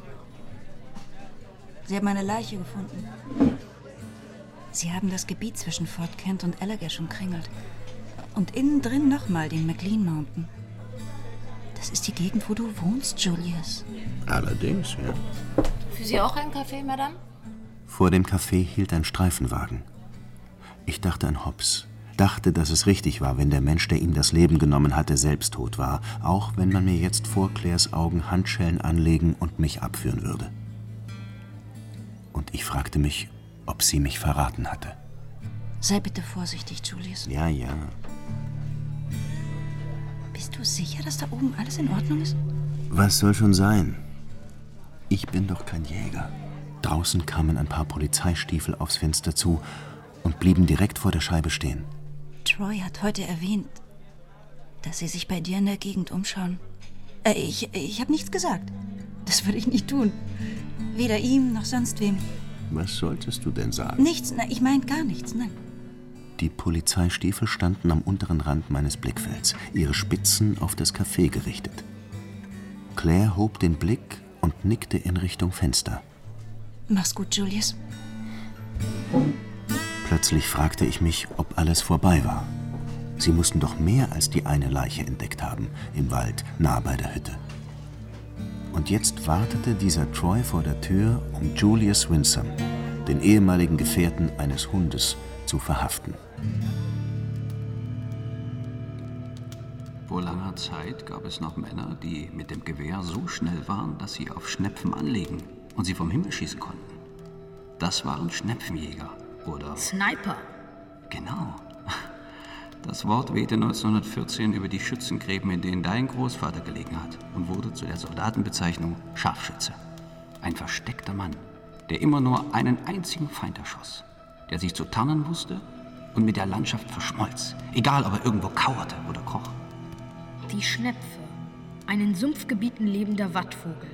Speaker 1: Sie haben eine Leiche gefunden. Sie haben das Gebiet zwischen Fort Kent und Allagash umkringelt. Und innen drin nochmal den McLean Mountain. Das ist die Gegend, wo du wohnst, Julius.
Speaker 3: Allerdings, ja.
Speaker 8: Für Sie auch ein Kaffee, Madame?
Speaker 4: Vor dem Café hielt ein Streifenwagen. Ich dachte an Hobbs. Dachte, dass es richtig war, wenn der Mensch, der ihm das Leben genommen hatte, selbst tot war. Auch wenn man mir jetzt vor Claires Augen Handschellen anlegen und mich abführen würde. Und ich fragte mich, ob sie mich verraten hatte.
Speaker 1: Sei bitte vorsichtig, Julius.
Speaker 4: Ja, ja.
Speaker 1: Bist du sicher, dass da oben alles in Ordnung ist?
Speaker 4: Was soll schon sein? Ich bin doch kein Jäger. Draußen kamen ein paar Polizeistiefel aufs Fenster zu und blieben direkt vor der Scheibe stehen.
Speaker 1: Troy hat heute erwähnt, dass Sie sich bei dir in der Gegend umschauen. Äh, ich ich habe nichts gesagt. Das würde ich nicht tun. Weder ihm noch sonst wem.
Speaker 3: Was solltest du denn sagen?
Speaker 1: Nichts, na, ich meine gar nichts, nein.
Speaker 4: Die Polizeistiefel standen am unteren Rand meines Blickfelds, ihre Spitzen auf das Café gerichtet. Claire hob den Blick und nickte in Richtung Fenster.
Speaker 1: Mach's gut, Julius.
Speaker 4: Plötzlich fragte ich mich, ob alles vorbei war. Sie mussten doch mehr als die eine Leiche entdeckt haben, im Wald, nah bei der Hütte. Und jetzt wartete dieser Troy vor der Tür, um Julius Winsome, den ehemaligen Gefährten eines Hundes, zu verhaften.
Speaker 7: Vor langer Zeit gab es noch Männer, die mit dem Gewehr so schnell waren, dass sie auf Schnepfen anlegen und sie vom Himmel schießen konnten. Das waren Schnepfenjäger oder...
Speaker 8: Sniper.
Speaker 7: Genau. Das Wort wehte neunzehnhundertvierzehn über die Schützengräben, in denen dein Großvater gelegen hat, und wurde zu der Soldatenbezeichnung Scharfschütze. Ein versteckter Mann, der immer nur einen einzigen Feind erschoss, der sich zu tarnen wusste und mit der Landschaft verschmolz, egal ob er irgendwo kauerte oder kroch.
Speaker 8: Die Schnepfe, ein in Sumpfgebieten lebender Wattvogel.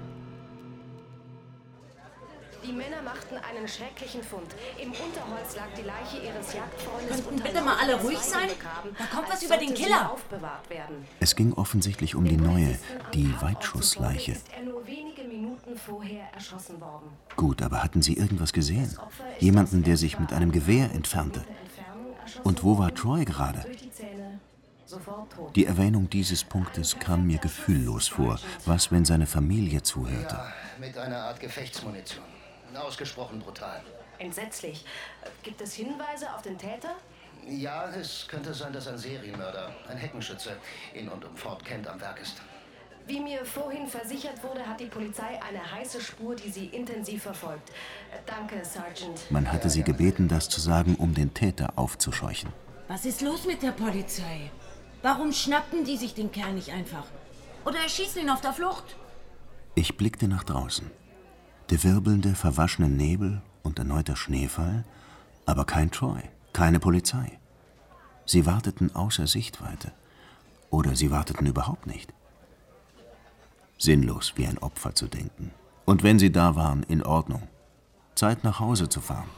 Speaker 13: Die Männer machten einen schrecklichen Fund. Im Unterholz lag die Leiche ihres Jagdfreundes.
Speaker 14: Könnten bitte mal alle ruhig sein? Da kommt was über den Killer.
Speaker 4: Es ging offensichtlich um die neue, die Weitschussleiche.
Speaker 13: Ist er nur wenige Minuten vorher erschossen worden.
Speaker 4: Gut, aber hatten Sie irgendwas gesehen? Jemanden, der sich mit einem Gewehr entfernte? Und wo war Troy gerade? Die Erwähnung dieses Punktes kam mir gefühllos vor. Was, wenn seine Familie zuhörte?
Speaker 9: Ja, mit einer Art Gefechtsmunition. Ausgesprochen brutal.
Speaker 13: Entsetzlich. Gibt es Hinweise auf den Täter?
Speaker 9: Ja, es könnte sein, dass ein Serienmörder, ein Heckenschütze, in und um Fort Kent am Werk ist.
Speaker 13: Wie mir vorhin versichert wurde, hat die Polizei eine heiße Spur, die sie intensiv verfolgt. Danke, Sergeant.
Speaker 4: Man hatte sie gebeten, das zu sagen, um den Täter aufzuscheuchen.
Speaker 14: Was ist los mit der Polizei? Warum schnappen die sich den Kerl nicht einfach? Oder erschießen ihn auf der Flucht?
Speaker 4: Ich blickte nach draußen. Der wirbelnde, verwaschene Nebel und erneuter Schneefall, aber kein Troy, keine Polizei. Sie warteten außer Sichtweite. Oder sie warteten überhaupt nicht. Sinnlos, wie ein Opfer zu denken. Und wenn sie da waren, in Ordnung. Zeit, nach Hause zu fahren.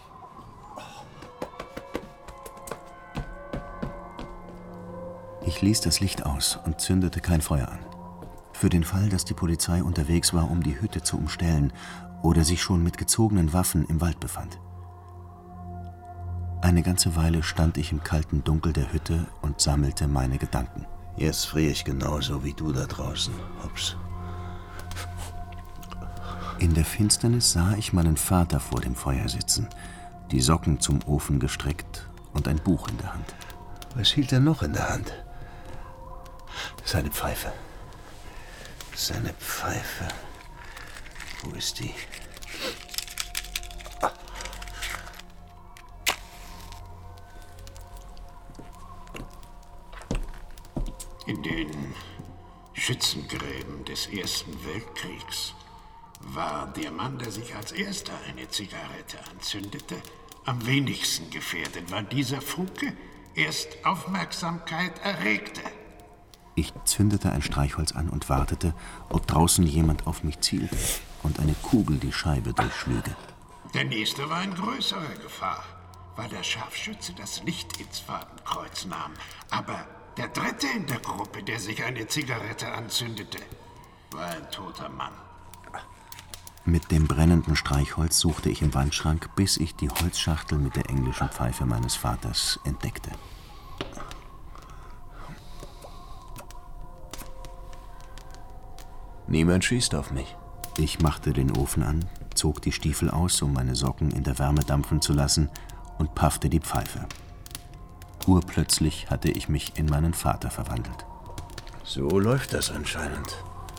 Speaker 4: Ich ließ das Licht aus und zündete kein Feuer an. Für den Fall, dass die Polizei unterwegs war, um die Hütte zu umstellen oder sich schon mit gezogenen Waffen im Wald befand. Eine ganze Weile stand ich im kalten Dunkel der Hütte und sammelte meine Gedanken.
Speaker 3: Jetzt friere ich genauso wie du da draußen, Hobbs.
Speaker 4: In der Finsternis sah ich meinen Vater vor dem Feuer sitzen, die Socken zum Ofen gestreckt und ein Buch in der Hand.
Speaker 3: Was hielt er noch in der Hand? Seine Pfeife. Seine Pfeife. Wo ist die? Ah.
Speaker 5: In den Schützengräben des Ersten Weltkriegs war der Mann, der sich als erster eine Zigarette anzündete, am wenigsten gefährdet, weil dieser Funke erst Aufmerksamkeit erregte.
Speaker 4: Ich zündete ein Streichholz an und wartete, ob draußen jemand auf mich zielte und eine Kugel die Scheibe durchschlüge.
Speaker 5: Der nächste war in größerer Gefahr, weil der Scharfschütze das Licht ins Fadenkreuz nahm. Aber der dritte in der Gruppe, der sich eine Zigarette anzündete, war ein toter Mann.
Speaker 4: Mit dem brennenden Streichholz suchte ich im Wandschrank, bis ich die Holzschachtel mit der englischen Pfeife meines Vaters entdeckte.
Speaker 3: Niemand schießt auf mich.
Speaker 4: Ich machte den Ofen an, zog die Stiefel aus, um meine Socken in der Wärme dampfen zu lassen, und paffte die Pfeife. Urplötzlich hatte ich mich in meinen Vater verwandelt.
Speaker 3: So läuft das anscheinend.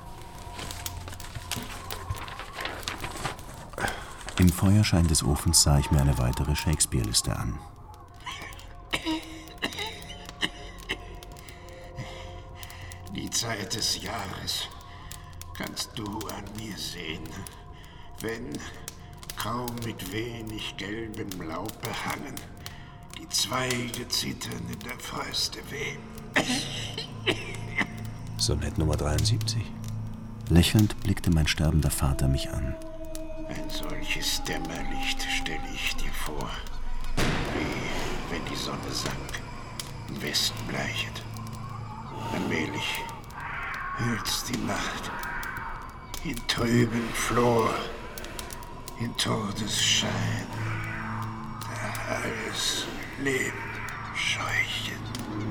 Speaker 4: Im Feuerschein des Ofens sah ich mir eine weitere Shakespeare-Liste an.
Speaker 5: Die Zeit des Jahres kannst du an mir sehen, wenn, kaum mit wenig gelbem Laub behangen, die Zweige zittern in der Fäuste wehen.
Speaker 3: Sonett Nummer dreiundsiebzig.
Speaker 4: Lächelnd blickte mein sterbender Vater mich an.
Speaker 5: Ein solches Dämmerlicht stelle ich dir vor, wie wenn die Sonne sank, im Westen bleichet. Allmählich hüllt's die Nacht in trüben Flor, in Todesschein, da alles lebt, scheuchen.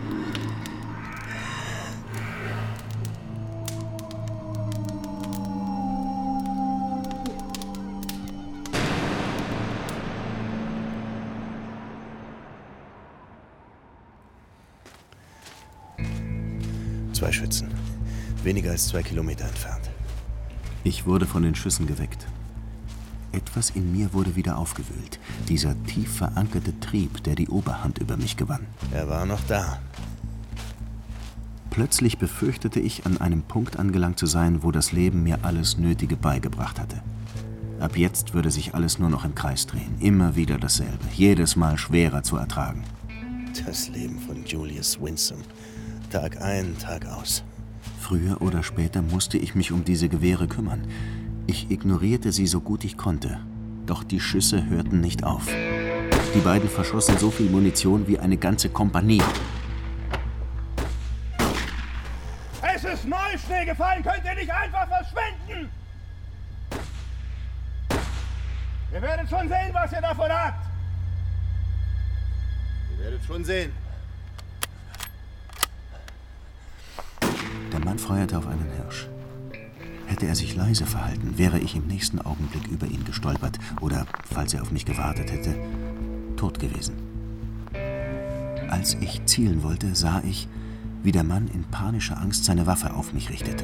Speaker 3: Zwei Schützen. Weniger als zwei Kilometer entfernt.
Speaker 4: Ich wurde von den Schüssen geweckt. Etwas in mir wurde wieder aufgewühlt. Dieser tief verankerte Trieb, der die Oberhand über mich gewann.
Speaker 3: Er war noch da.
Speaker 4: Plötzlich befürchtete ich, an einem Punkt angelangt zu sein, wo das Leben mir alles Nötige beigebracht hatte. Ab jetzt würde sich alles nur noch im Kreis drehen. Immer wieder dasselbe. Jedes Mal schwerer zu ertragen.
Speaker 3: Das Leben von Julius Winsome. Tag ein, Tag aus.
Speaker 4: Früher oder später musste ich mich um diese Gewehre kümmern. Ich ignorierte sie so gut ich konnte. Doch die Schüsse hörten nicht auf. Die beiden verschossen so viel Munition wie eine ganze Kompanie.
Speaker 15: Es ist Neuschnee gefallen, könnt ihr nicht einfach verschwinden! Ihr werdet schon sehen, was ihr davon habt!
Speaker 3: Ihr werdet schon sehen.
Speaker 4: Der Mann feuerte auf einen Hirsch. Hätte er sich leise verhalten, wäre ich im nächsten Augenblick über ihn gestolpert oder, falls er auf mich gewartet hätte, tot gewesen. Als ich zielen wollte, sah ich, wie der Mann in panischer Angst seine Waffe auf mich richtete.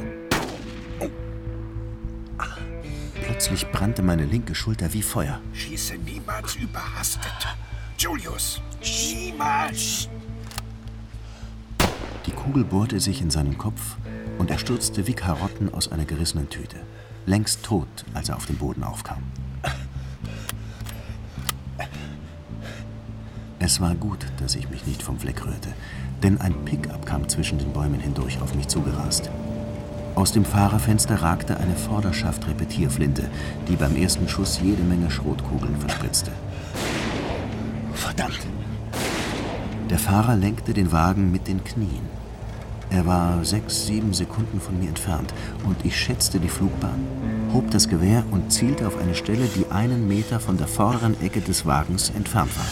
Speaker 4: Plötzlich brannte meine linke Schulter wie Feuer.
Speaker 5: Schieße niemals überhastet. Julius, niemals!
Speaker 4: Die Kugel bohrte sich in seinen Kopf und er stürzte wie Karotten aus einer gerissenen Tüte. Längst tot, als er auf den Boden aufkam. Es war gut, dass ich mich nicht vom Fleck rührte, denn ein Pickup kam zwischen den Bäumen hindurch auf mich zugerast. Aus dem Fahrerfenster ragte eine Vorderschaft-Repetierflinte, die beim ersten Schuss jede Menge Schrotkugeln verspritzte.
Speaker 3: Verdammt!
Speaker 4: Der Fahrer lenkte den Wagen mit den Knien. Er war sechs, sieben Sekunden von mir entfernt und ich schätzte die Flugbahn, hob das Gewehr und zielte auf eine Stelle, die einen Meter von der vorderen Ecke des Wagens entfernt war.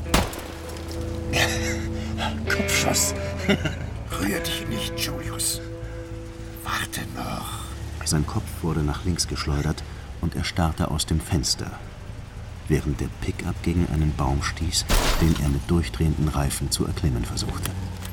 Speaker 5: Kopfschuss. Rühr dich nicht, Julius. Warte noch.
Speaker 4: Sein Kopf wurde nach links geschleudert und er starrte aus dem Fenster, während der Pickup gegen einen Baum stieß, den er mit durchdrehenden Reifen zu erklimmen versuchte.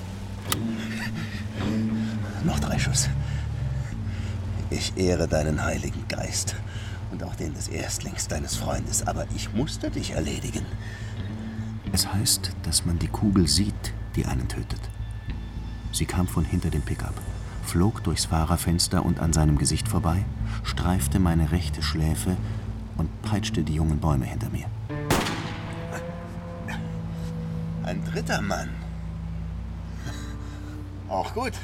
Speaker 3: Noch drei Schuss. Ich ehre deinen Heiligen Geist und auch den des Erstlings deines Freundes, aber ich musste dich erledigen.
Speaker 4: Es heißt, dass man die Kugel sieht, die einen tötet. Sie kam von hinter dem Pickup, flog durchs Fahrerfenster und an seinem Gesicht vorbei, streifte meine rechte Schläfe und peitschte die jungen Bäume hinter mir.
Speaker 3: Ein dritter Mann. Auch gut.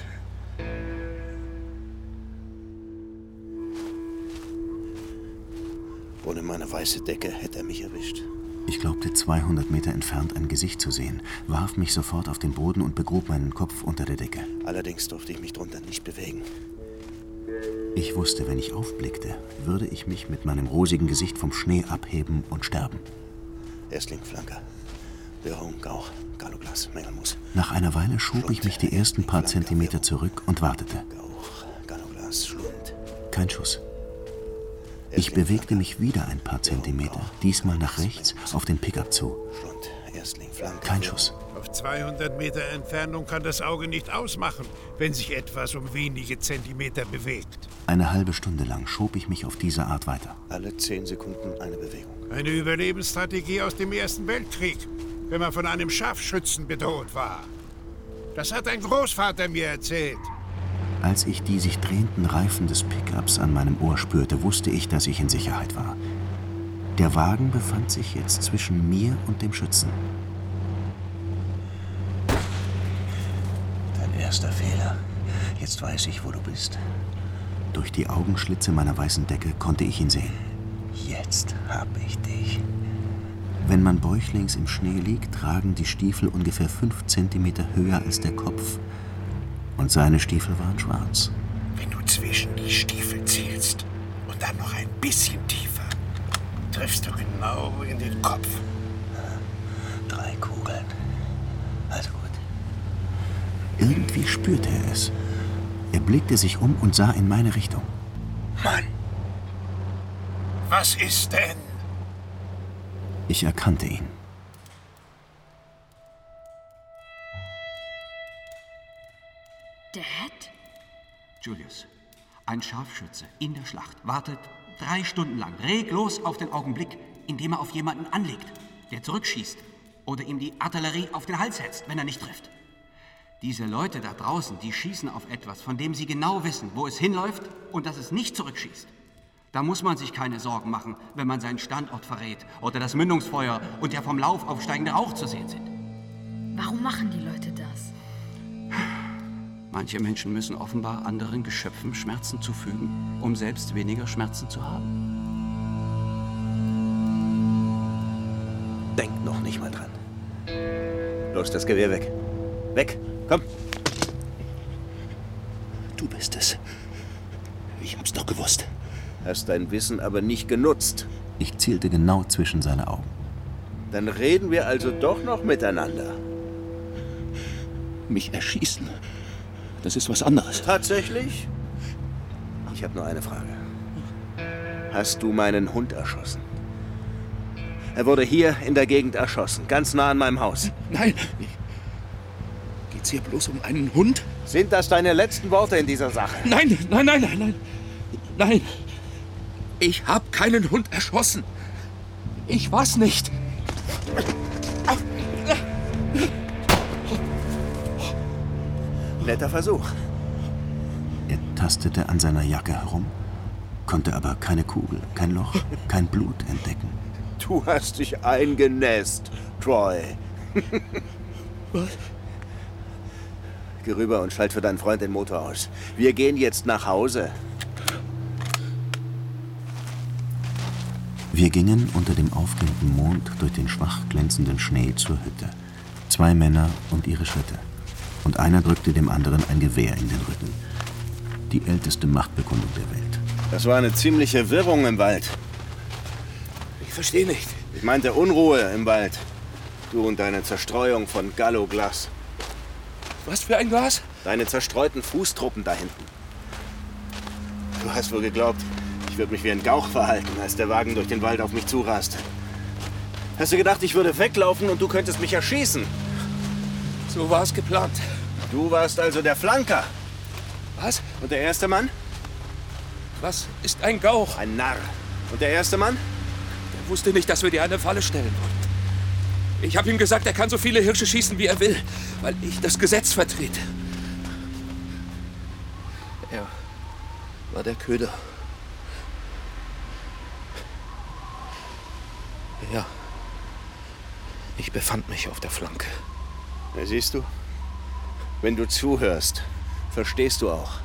Speaker 3: Ohne meine weiße Decke hätte er mich erwischt.
Speaker 4: Ich glaubte zweihundert Meter entfernt ein Gesicht zu sehen, warf mich sofort auf den Boden und begrub meinen Kopf unter der Decke.
Speaker 3: Allerdings durfte ich mich drunter nicht bewegen.
Speaker 4: Ich wusste, wenn ich aufblickte, würde ich mich mit meinem rosigen Gesicht vom Schnee abheben und sterben.
Speaker 3: Erstling, Flanker, Dörrung, Gauch, Galoglas, Mengelmus.
Speaker 4: Nach einer Weile schob ich mich die ersten paar Zentimeter zurück und wartete.
Speaker 3: Gauch, Galoglas, Schlund.
Speaker 4: Kein Schuss. Ich bewegte mich wieder ein paar Zentimeter, diesmal nach rechts, auf den Pickup zu. Kein Schuss.
Speaker 5: Auf zweihundert Meter Entfernung kann das Auge nicht ausmachen, wenn sich etwas um wenige Zentimeter bewegt.
Speaker 4: Eine halbe Stunde lang schob ich mich auf diese Art weiter.
Speaker 3: Alle zehn Sekunden eine Bewegung.
Speaker 5: Eine Überlebensstrategie aus dem Ersten Weltkrieg, wenn man von einem Scharfschützen bedroht war. Das hat ein Großvater mir erzählt.
Speaker 4: Als ich die sich drehenden Reifen des Pickups an meinem Ohr spürte, wusste ich, dass ich in Sicherheit war. Der Wagen befand sich jetzt zwischen mir und dem Schützen.
Speaker 3: Dein erster Fehler. Jetzt weiß ich, wo du bist.
Speaker 4: Durch die Augenschlitze meiner weißen Decke konnte ich ihn sehen.
Speaker 3: Jetzt hab ich dich.
Speaker 4: Wenn man bäuchlings im Schnee liegt, tragen die Stiefel ungefähr fünf Zentimeter höher als der Kopf. Und seine Stiefel waren schwarz.
Speaker 5: Wenn du zwischen die Stiefel zielst und dann noch ein bisschen tiefer, triffst du genau in den Kopf.
Speaker 3: Drei Kugeln. Also gut.
Speaker 4: Irgendwie spürte er es. Er blickte sich um und sah in meine Richtung.
Speaker 5: Mann! Was ist denn?
Speaker 4: Ich erkannte ihn.
Speaker 8: Dad?
Speaker 7: Julius, ein Scharfschütze in der Schlacht wartet drei Stunden lang reglos auf den Augenblick, in dem er auf jemanden anlegt, der zurückschießt oder ihm die Artillerie auf den Hals setzt, wenn er nicht trifft. Diese Leute da draußen, die schießen auf etwas, von dem sie genau wissen, wo es hinläuft und dass es nicht zurückschießt. Da muss man sich keine Sorgen machen, wenn man seinen Standort verrät oder das Mündungsfeuer und der vom Lauf aufsteigende Rauch zu sehen sind.
Speaker 8: Warum machen die Leute das?
Speaker 7: Manche Menschen müssen offenbar anderen Geschöpfen Schmerzen zufügen, um selbst weniger Schmerzen zu haben.
Speaker 3: Denk noch nicht mal dran. Los, das Gewehr weg. Weg, komm.
Speaker 10: Du bist es. Ich hab's doch gewusst.
Speaker 3: Hast dein Wissen aber nicht genutzt.
Speaker 4: Ich zielte genau zwischen seine Augen.
Speaker 3: Dann reden wir also doch noch miteinander.
Speaker 10: Mich erschießen. Das ist was anderes.
Speaker 3: Tatsächlich? Ich habe nur eine Frage. Hast du meinen Hund erschossen? Er wurde hier in der Gegend erschossen, ganz nah an meinem Haus.
Speaker 10: Nein. Geht's hier bloß um einen Hund?
Speaker 3: Sind das deine letzten Worte in dieser Sache?
Speaker 10: Nein, nein, nein, nein, nein. Nein. Ich habe keinen Hund erschossen. Ich war's nicht.
Speaker 3: Netter Versuch.
Speaker 4: Er tastete an seiner Jacke herum, konnte aber keine Kugel, kein Loch, kein Blut entdecken.
Speaker 3: Du hast dich eingenässt, Troy.
Speaker 10: Was?
Speaker 3: Geh rüber und schalt für deinen Freund den Motor aus. Wir gehen jetzt nach Hause.
Speaker 4: Wir gingen unter dem aufgehenden Mond durch den schwach glänzenden Schnee zur Hütte. Zwei Männer und ihre Schritte. Und einer drückte dem anderen ein Gewehr in den Rücken. Die älteste Machtbekundung der Welt.
Speaker 3: Das war eine ziemliche Wirrung im Wald.
Speaker 10: Ich verstehe nicht.
Speaker 3: Ich meinte Unruhe im Wald. Du und deine Zerstreuung von Gallo-Glas.
Speaker 10: Was für ein Glas?
Speaker 3: Deine zerstreuten Fußtruppen da hinten. Du hast wohl geglaubt, ich würde mich wie ein Gauch verhalten, als der Wagen durch den Wald auf mich zuraste. Hast du gedacht, ich würde weglaufen und du könntest mich erschießen?
Speaker 10: So war es geplant.
Speaker 3: Du warst also der Flanker.
Speaker 10: Was?
Speaker 3: Und der erste Mann?
Speaker 10: Was ist ein Gauch?
Speaker 3: Ein Narr. Und der erste Mann?
Speaker 10: Der wusste nicht, dass wir dir eine Falle stellen wollten. Ich habe ihm gesagt, er kann so viele Hirsche schießen, wie er will, weil ich das Gesetz vertrete. Er war der Köder. Ja. Ich befand mich auf der Flanke.
Speaker 3: Na, siehst du? Wenn du zuhörst, verstehst du auch.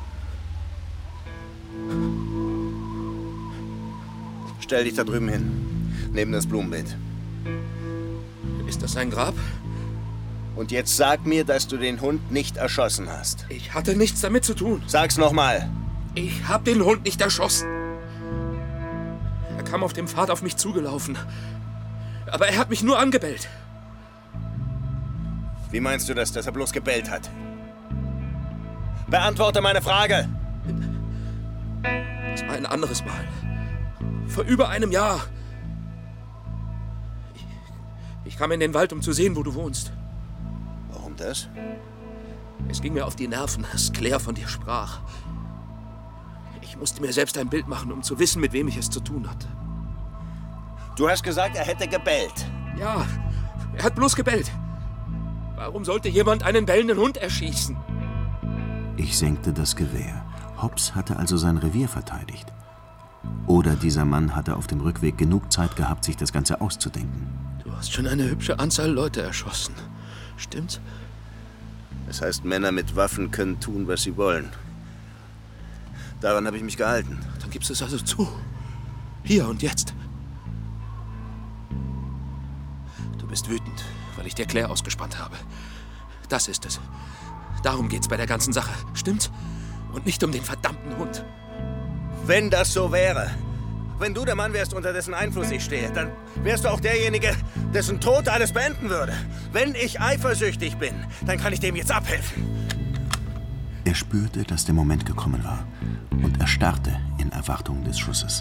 Speaker 3: Stell dich da drüben hin, neben das Blumenbeet.
Speaker 10: Ist das ein Grab?
Speaker 3: Und jetzt sag mir, dass du den Hund nicht erschossen hast.
Speaker 10: Ich hatte nichts damit zu tun.
Speaker 3: Sag's nochmal.
Speaker 10: Ich hab den Hund nicht erschossen. Er kam auf dem Pfad auf mich zugelaufen. Aber er hat mich nur angebellt.
Speaker 3: Wie meinst du das, dass er bloß gebellt hat? Beantworte meine Frage!
Speaker 10: Das war ein anderes Mal. Vor über einem Jahr. Ich, ich kam in den Wald, um zu sehen, wo du wohnst.
Speaker 3: Warum das?
Speaker 10: Es ging mir auf die Nerven, dass Claire von dir sprach. Ich musste mir selbst ein Bild machen, um zu wissen, mit wem ich es zu tun hatte.
Speaker 3: Du hast gesagt, er hätte gebellt.
Speaker 10: Ja, er hat bloß gebellt. Warum sollte jemand einen bellenden Hund erschießen?
Speaker 4: Ich senkte das Gewehr. Hobbs hatte also sein Revier verteidigt. Oder dieser Mann hatte auf dem Rückweg genug Zeit gehabt, sich das Ganze auszudenken.
Speaker 10: Du hast schon eine hübsche Anzahl Leute erschossen. Stimmt's?
Speaker 3: Das heißt, Männer mit Waffen können tun, was sie wollen. Daran habe ich mich gehalten.
Speaker 10: Dann gibst du es also zu. Hier und jetzt. Du bist wütend, weil ich dir Claire ausgespannt habe. Das ist es. Darum geht's bei der ganzen Sache. Stimmt's? Und nicht um den verdammten Hund.
Speaker 3: Wenn das so wäre, wenn du der Mann wärst, unter dessen Einfluss ich stehe, dann wärst du auch derjenige, dessen Tod alles beenden würde. Wenn ich eifersüchtig bin, dann kann ich dem jetzt abhelfen.
Speaker 4: Er spürte, dass der Moment gekommen war und erstarrte in Erwartung des Schusses.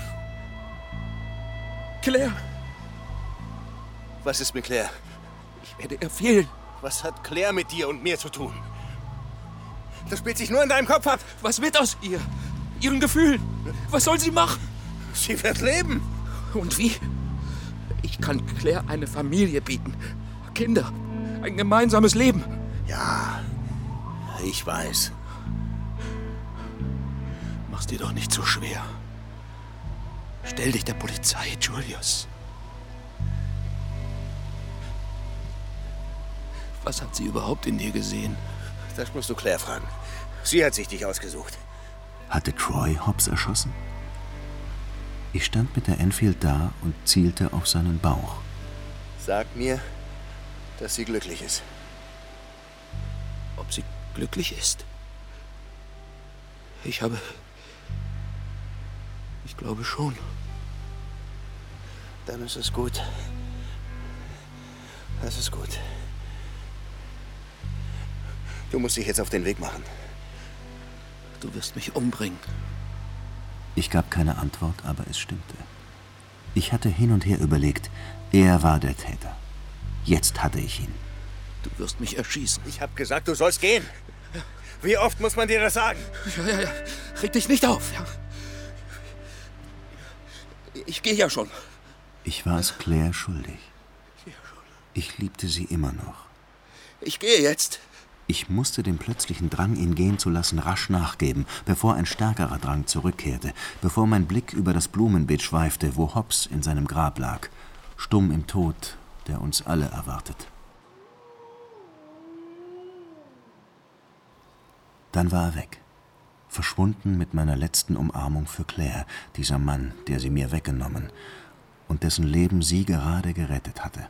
Speaker 10: Claire!
Speaker 3: Was ist mit Claire?
Speaker 10: Ich werde ihr fehlen.
Speaker 3: Was hat Claire mit dir und mir zu tun? Das spielt sich nur in deinem Kopf ab.
Speaker 10: Was wird aus ihr? Ihren Gefühlen? Was soll sie machen?
Speaker 3: Sie wird leben.
Speaker 10: Und wie? Ich kann Claire eine Familie bieten. Kinder. Ein gemeinsames Leben.
Speaker 3: Ja, ich weiß.
Speaker 10: Mach's dir doch nicht so schwer. Stell dich der Polizei, Julius. Was hat sie überhaupt in dir gesehen?
Speaker 3: Das musst du Claire fragen. Sie hat sich dich ausgesucht.
Speaker 4: Hatte Troy Hobbs erschossen? Ich stand mit der Enfield da und zielte auf seinen Bauch.
Speaker 3: Sag mir, dass sie glücklich ist.
Speaker 10: Ob sie glücklich ist? Ich habe... Ich glaube schon.
Speaker 3: Dann ist es gut. Das ist gut. Du musst dich jetzt auf den Weg machen.
Speaker 10: Du wirst mich umbringen.
Speaker 4: Ich gab keine Antwort, aber es stimmte. Ich hatte hin und her überlegt, er war der Täter. Jetzt hatte ich ihn.
Speaker 10: Du wirst mich erschießen.
Speaker 3: Ich hab gesagt, du sollst gehen. Wie oft muss man dir das sagen?
Speaker 10: Ja, ja, ja. Reg dich nicht auf. Ja. Ich gehe ja schon.
Speaker 4: Ich war es Claire schuldig. Ich liebte sie immer noch.
Speaker 10: Ich gehe jetzt.
Speaker 4: Ich musste dem plötzlichen Drang, ihn gehen zu lassen, rasch nachgeben, bevor ein stärkerer Drang zurückkehrte, bevor mein Blick über das Blumenbeet schweifte, wo Hobbs in seinem Grab lag, stumm im Tod, der uns alle erwartet. Dann war er weg, verschwunden mit meiner letzten Umarmung für Claire, dieser Mann, der sie mir weggenommen und dessen Leben sie gerade gerettet hatte.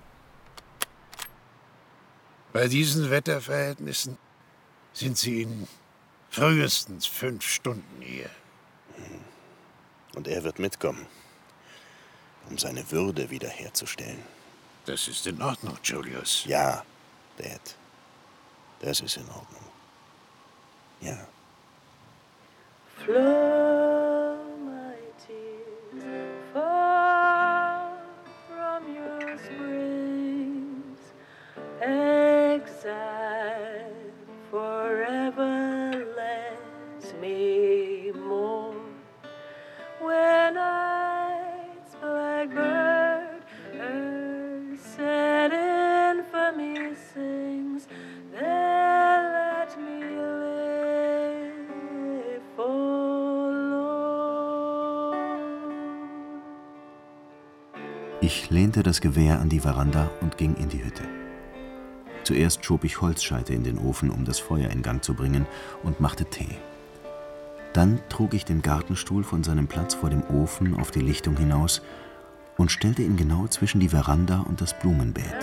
Speaker 5: Bei diesen Wetterverhältnissen sind Sie in frühestens fünf Stunden hier.
Speaker 3: Und er wird mitkommen, um seine Würde wiederherzustellen.
Speaker 5: Das ist in Ordnung, Julius.
Speaker 3: Ja, Dad. Das ist in Ordnung. Ja.
Speaker 16: Flow my tears far from your springs. Exile forever lets me mourn. When night's blackbird her sad infamy sings, then let me live forlorn.
Speaker 4: Ich lehnte das Gewehr an die Veranda und ging in die Hütte. Zuerst schob ich Holzscheite in den Ofen, um das Feuer in Gang zu bringen, und machte Tee. Dann trug ich den Gartenstuhl von seinem Platz vor dem Ofen auf die Lichtung hinaus und stellte ihn genau zwischen die Veranda und das Blumenbeet.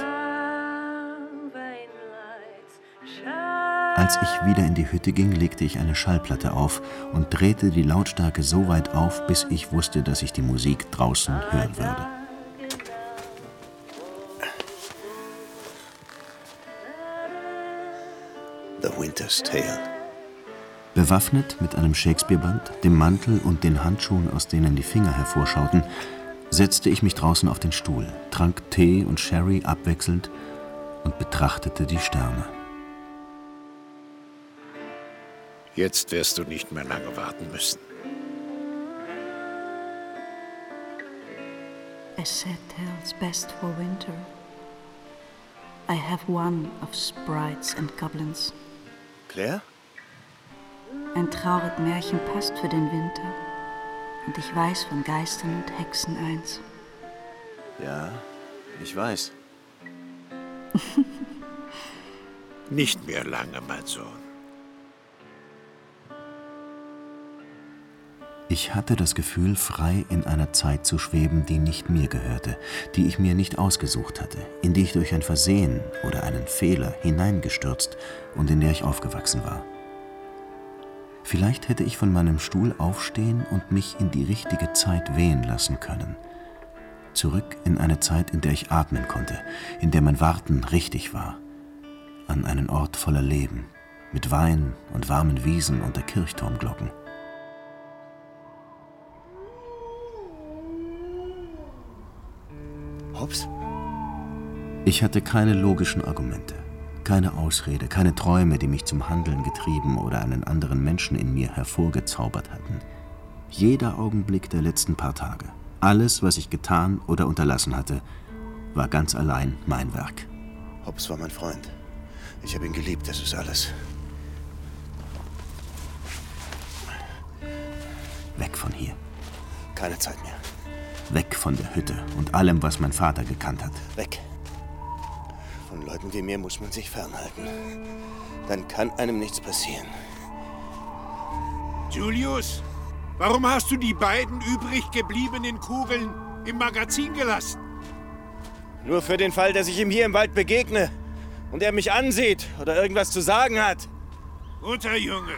Speaker 4: Als ich wieder in die Hütte ging, legte ich eine Schallplatte auf und drehte die Lautstärke so weit auf, bis ich wusste, dass ich die Musik draußen hören würde.
Speaker 3: The Winter's Tale.
Speaker 4: Bewaffnet mit einem Shakespeare-Band, dem Mantel und den Handschuhen, aus denen die Finger hervorschauten, setzte ich mich draußen auf den Stuhl, trank Tee und Sherry abwechselnd und betrachtete die Sterne.
Speaker 5: Jetzt wirst du nicht mehr lange warten müssen.
Speaker 1: A sad tale's best for winter. I have one of sprites and goblins.
Speaker 3: Claire?
Speaker 1: Ein traurig Märchen passt für den Winter. Und ich weiß von Geistern und Hexen eins.
Speaker 3: Ja, ich weiß.
Speaker 5: Nicht mehr lange, mein Sohn.
Speaker 4: Ich hatte das Gefühl, frei in einer Zeit zu schweben, die nicht mir gehörte, die ich mir nicht ausgesucht hatte, in die ich durch ein Versehen oder einen Fehler hineingestürzt und in der ich aufgewachsen war. Vielleicht hätte ich von meinem Stuhl aufstehen und mich in die richtige Zeit wehen lassen können. Zurück in eine Zeit, in der ich atmen konnte, in der mein Warten richtig war. An einen Ort voller Leben, mit Wein und warmen Wiesen unter Kirchturmglocken.
Speaker 3: Hobbs?
Speaker 4: Ich hatte keine logischen Argumente, keine Ausrede, keine Träume, die mich zum Handeln getrieben oder einen anderen Menschen in mir hervorgezaubert hatten. Jeder Augenblick der letzten paar Tage, alles, was ich getan oder unterlassen hatte, war ganz allein mein Werk.
Speaker 3: Hobbs war mein Freund. Ich habe ihn geliebt, das ist alles.
Speaker 4: Weg von hier.
Speaker 3: Keine Zeit mehr.
Speaker 4: Weg von der Hütte und allem, was mein Vater gekannt hat.
Speaker 3: Weg. Von Leuten wie mir muss man sich fernhalten. Dann kann einem nichts passieren.
Speaker 5: Julius, warum hast du die beiden übrig gebliebenen Kugeln im Magazin gelassen?
Speaker 3: Nur für den Fall, dass ich ihm hier im Wald begegne und er mich ansieht oder irgendwas zu sagen hat.
Speaker 5: Guter Junge.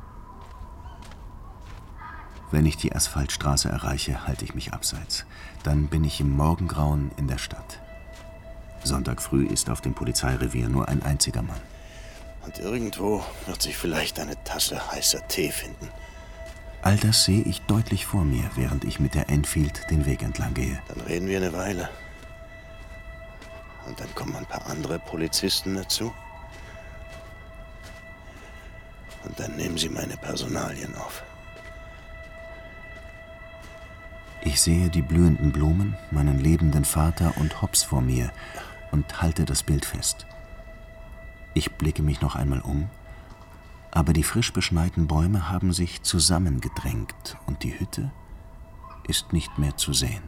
Speaker 4: Wenn ich die Asphaltstraße erreiche, halte ich mich abseits. Dann bin ich im Morgengrauen in der Stadt. Sonntag früh ist auf dem Polizeirevier nur ein einziger Mann.
Speaker 3: Und irgendwo wird sich vielleicht eine Tasse heißer Tee finden.
Speaker 4: All das sehe ich deutlich vor mir, während ich mit der Enfield den Weg entlang gehe.
Speaker 3: Dann reden wir eine Weile. Und dann kommen ein paar andere Polizisten dazu. Und dann nehmen sie meine Personalien auf.
Speaker 4: Ich sehe die blühenden Blumen, meinen lebenden Vater und Hobbs vor mir und halte das Bild fest. Ich blicke mich noch einmal um, aber die frisch beschneiten Bäume haben sich zusammengedrängt und die Hütte ist nicht mehr zu sehen.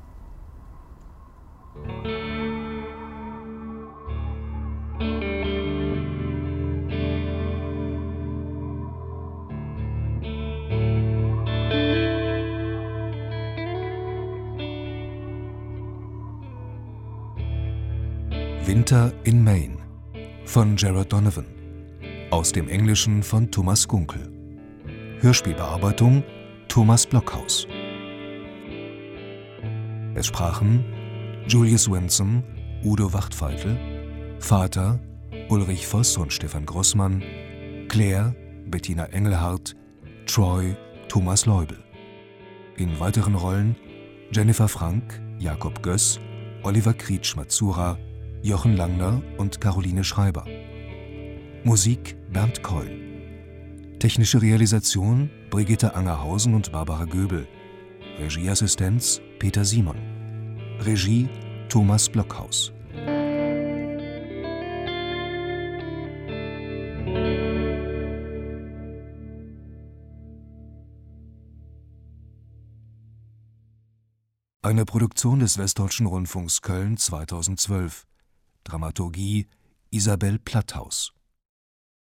Speaker 6: Winter in Maine von Jared Donovan, aus dem Englischen von Thomas Gunkel. Hörspielbearbeitung Thomas Blockhaus. Es sprachen Julius Winsome, Udo Wachtfeitel, Vater Ulrich Voss und Stefan Grossmann, Claire Bettina Engelhardt, Troy Thomas Leubel. In weiteren Rollen Jennifer Frank, Jakob Göss, Oliver Krietsch-Mazura, Jochen Langner und Caroline Schreiber. Musik Bernd Keul. Technische Realisation Brigitte Angerhausen und Barbara Göbel. Regieassistenz Peter Simon. Regie Thomas Blockhaus. Eine Produktion des Westdeutschen Rundfunks Köln zweitausendzwölf. Dramaturgie Isabel Platthaus.